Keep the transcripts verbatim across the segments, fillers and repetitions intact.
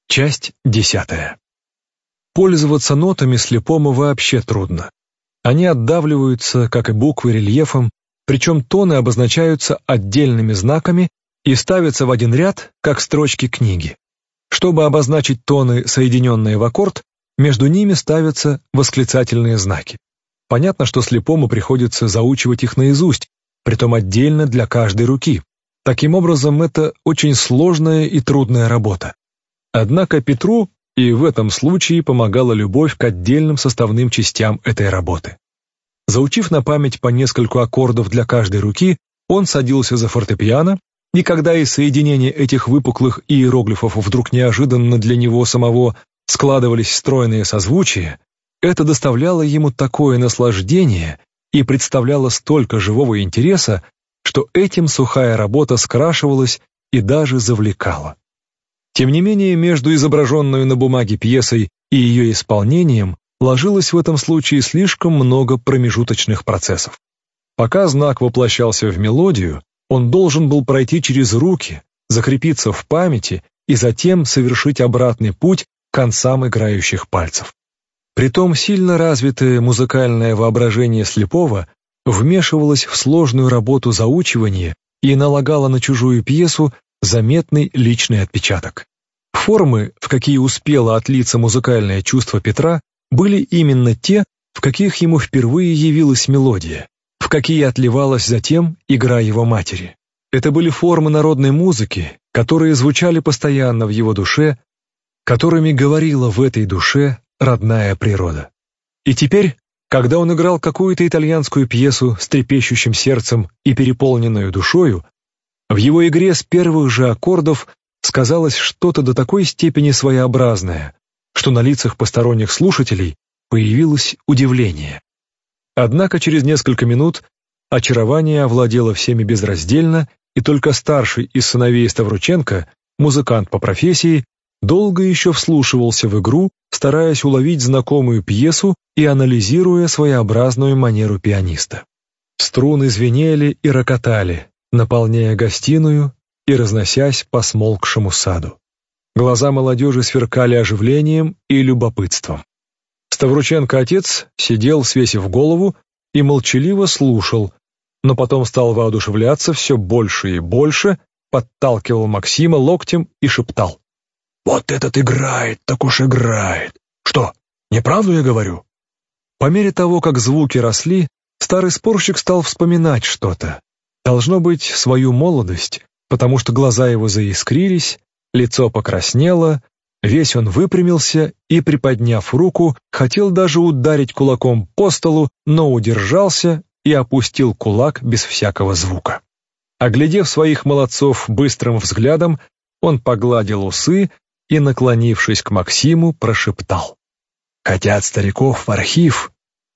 Часть десятая. Пользоваться нотами слепому вообще трудно. Они отдавливаются, как и буквы, рельефом, причем тоны обозначаются отдельными знаками и ставятся в один ряд, как строчки книги. Чтобы обозначить тоны, соединенные в аккорд, между ними ставятся восклицательные знаки. Понятно, что слепому приходится заучивать их наизусть, притом отдельно для каждой руки. Таким образом, это очень сложная и трудная работа. Однако Петру и в этом случае помогала любовь к отдельным составным частям этой работы. Заучив на память по нескольку аккордов для каждой руки, он садился за фортепиано, и когда из соединения этих выпуклых иероглифов вдруг неожиданно для него самого складывались стройные созвучия, это доставляло ему такое наслаждение и представляло столько живого интереса, что этим сухая работа скрашивалась и даже завлекала. Тем не менее, между изображенной на бумаге пьесой и ее исполнением ложилось в этом случае слишком много промежуточных процессов. Пока знак воплощался в мелодию, он должен был пройти через руки, закрепиться в памяти и затем совершить обратный путь к концам играющих пальцев. Притом сильно развитое музыкальное воображение слепого вмешивалось в сложную работу заучивания и налагало на чужую пьесу заметный личный отпечаток. Формы, в какие успело отлиться музыкальное чувство Петра, были именно те, в каких ему впервые явилась мелодия, в какие отливалась затем игра его матери. Это были формы народной музыки, которые звучали постоянно в его душе, которыми говорила в этой душе родная природа. И теперь, когда он играл какую-то итальянскую пьесу с трепещущим сердцем и переполненную душою, в его игре с первых же аккордов сказалось что-то до такой степени своеобразное, что на лицах посторонних слушателей появилось удивление. Однако через несколько минут очарование овладело всеми безраздельно, и только старший из сыновей Ставрученко, музыкант по профессии, долго еще вслушивался в игру, стараясь уловить знакомую пьесу и анализируя своеобразную манеру пианиста. Струны звенели и рокотали, наполняя гостиную и разносясь по смолкшему саду. Глаза молодежи сверкали оживлением и любопытством. Ставрученко-отец сидел, свесив голову, и молчаливо слушал, но потом стал воодушевляться все больше и больше, подталкивал Максима локтем и шептал: «Вот этот играет, так уж играет! Что, неправду я говорю?» По мере того, как звуки росли, старый спорщик стал вспоминать что-то. Должно быть, свою молодость, потому что глаза его заискрились, лицо покраснело, весь он выпрямился и, приподняв руку, хотел даже ударить кулаком по столу, но удержался и опустил кулак без всякого звука. Оглядев своих молодцов быстрым взглядом, он погладил усы и, наклонившись к Максиму, прошептал: «Хотят стариков в архив,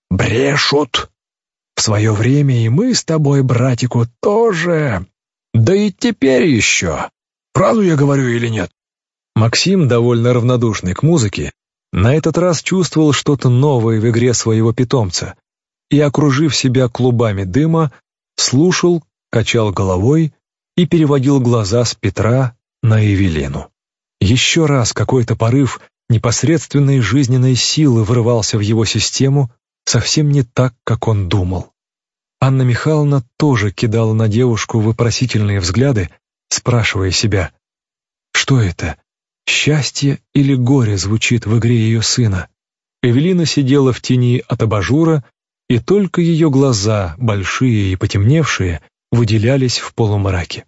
брешут. В свое время и мы с тобой, братику, тоже. Да и теперь еще. Правду я говорю или нет?» Максим, довольно равнодушный к музыке, на этот раз чувствовал что-то новое в игре своего питомца и, окружив себя клубами дыма, слушал, качал головой и переводил глаза с Петра на Эвелину. Еще раз какой-то порыв непосредственной жизненной силы врывался в его систему, совсем не так, как он думал. Анна Михайловна тоже кидала на девушку вопросительные взгляды, спрашивая себя, что это, счастье или горе звучит в игре ее сына. Эвелина сидела в тени от абажура, и только ее глаза, большие и потемневшие, выделялись в полумраке.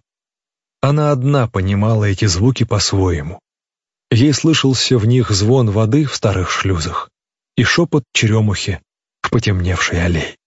Она одна понимала эти звуки по-своему. Ей слышался в них звон воды в старых шлюзах и шепот черемухи в потемневшей аллее.